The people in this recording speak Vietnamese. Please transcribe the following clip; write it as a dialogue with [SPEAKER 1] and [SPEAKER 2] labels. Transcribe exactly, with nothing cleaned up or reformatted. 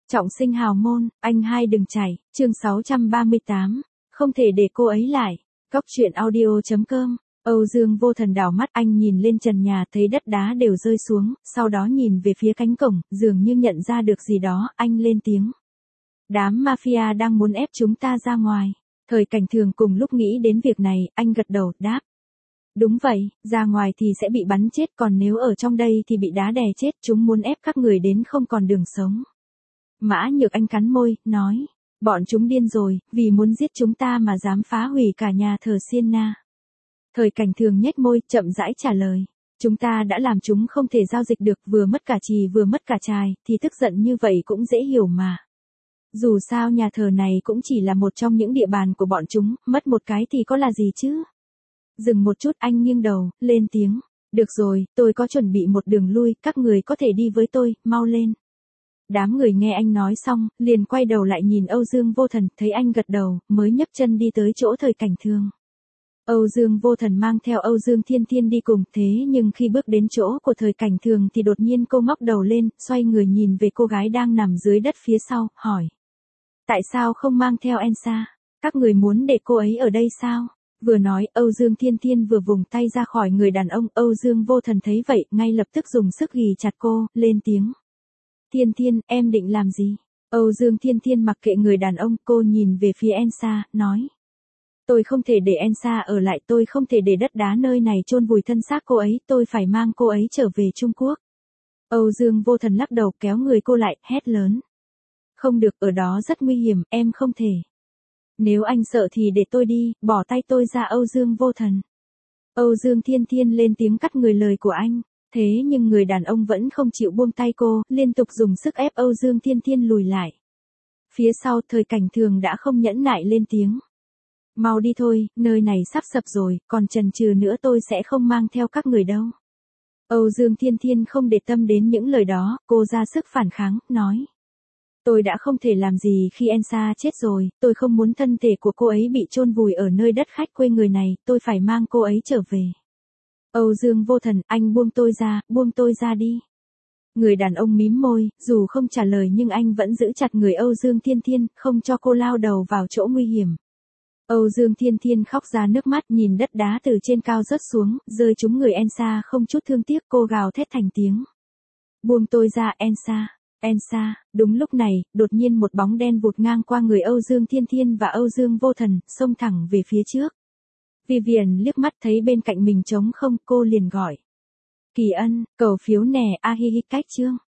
[SPEAKER 1] Trọng sinh hào môn, anh hai đừng chảy, chương sáu trăm ba mươi tám, không thể để cô ấy lại. Cóc truyện audio chấm com. Âu Dương Vô Thần đảo mắt, anh nhìn lên trần nhà thấy đất đá đều rơi xuống, sau đó nhìn về phía cánh cổng, dường như nhận ra được gì đó, anh lên tiếng. Đám mafia đang muốn ép chúng ta ra ngoài. Thời Cảnh Thường cùng lúc nghĩ đến việc này, anh gật đầu, đáp. Đúng vậy, ra ngoài thì sẽ bị bắn chết, còn nếu ở trong đây thì bị đá đè chết, chúng muốn ép các người đến không còn đường sống. Mã Nhược Anh cắn môi, nói, bọn chúng điên rồi, vì muốn giết chúng ta mà dám phá hủy cả nhà thờ Sienna. Thời Cảnh Thường nhếch môi, chậm rãi trả lời, chúng ta đã làm chúng không thể giao dịch được, vừa mất cả trì vừa mất cả trài, thì tức giận như vậy cũng dễ hiểu mà. Dù sao nhà thờ này cũng chỉ là một trong những địa bàn của bọn chúng, mất một cái thì có là gì chứ? Dừng một chút, anh nghiêng đầu, lên tiếng, được rồi, tôi có chuẩn bị một đường lui, các người có thể đi với tôi, mau lên. Đám người nghe anh nói xong, liền quay đầu lại nhìn Âu Dương Vô Thần, thấy anh gật đầu, mới nhấc chân đi tới chỗ Thời Cảnh Thường. Âu Dương Vô Thần mang theo Âu Dương Thiên Thiên đi cùng, thế nhưng khi bước đến chỗ của Thời Cảnh Thường thì đột nhiên cô ngóc đầu lên, xoay người nhìn về cô gái đang nằm dưới đất phía sau, hỏi. Tại sao không mang theo Elsa? Các người muốn để cô ấy ở đây sao? Vừa nói, Âu Dương Thiên Thiên vừa vùng tay ra khỏi người đàn ông, Âu Dương Vô Thần thấy vậy, ngay lập tức dùng sức ghì chặt cô, lên tiếng. Thiên Thiên, em định làm gì? Âu Dương Thiên Thiên mặc kệ người đàn ông, cô nhìn về phía Elsa, nói. Tôi không thể để Elsa ở lại, tôi không thể để đất đá nơi này chôn vùi thân xác cô ấy, tôi phải mang cô ấy trở về Trung Quốc. Âu Dương Vô Thần lắc đầu, kéo người cô lại, hét lớn. Không được, ở đó rất nguy hiểm, em không thể. Nếu anh sợ thì để tôi đi, bỏ tay tôi ra. Âu Dương Vô Thần. Âu Dương Thiên Thiên lên tiếng cắt người lời của anh. Thế nhưng người đàn ông vẫn không chịu buông tay cô, liên tục dùng sức ép Âu Dương Thiên Thiên lùi lại. Phía sau, Thời Cảnh Thường đã không nhẫn nại lên tiếng. Mau đi thôi, nơi này sắp sập rồi, còn chần chừ nữa tôi sẽ không mang theo các người đâu. Âu Dương Thiên Thiên không để tâm đến những lời đó, cô ra sức phản kháng, nói. Tôi đã không thể làm gì khi Elsa chết rồi, tôi không muốn thân thể của cô ấy bị chôn vùi ở nơi đất khách quê người này, tôi phải mang cô ấy trở về. Âu Dương Vô Thần, anh buông tôi ra, buông tôi ra đi. Người đàn ông mím môi, dù không trả lời nhưng anh vẫn giữ chặt người Âu Dương Thiên Thiên, không cho cô lao đầu vào chỗ nguy hiểm. Âu Dương Thiên Thiên khóc ra nước mắt, nhìn đất đá từ trên cao rớt xuống, rơi trúng người Elsa không chút thương tiếc, cô gào thét thành tiếng. Buông tôi ra, Elsa. Elsa, đúng lúc này, đột nhiên một bóng đen vụt ngang qua người Âu Dương Thiên Thiên và Âu Dương Vô Thần, xông thẳng về phía trước. Vivian liếc mắt thấy bên cạnh mình trống không, cô liền gọi. Kỳ Ân, cầu phiếu nè, a hi hi cách chương.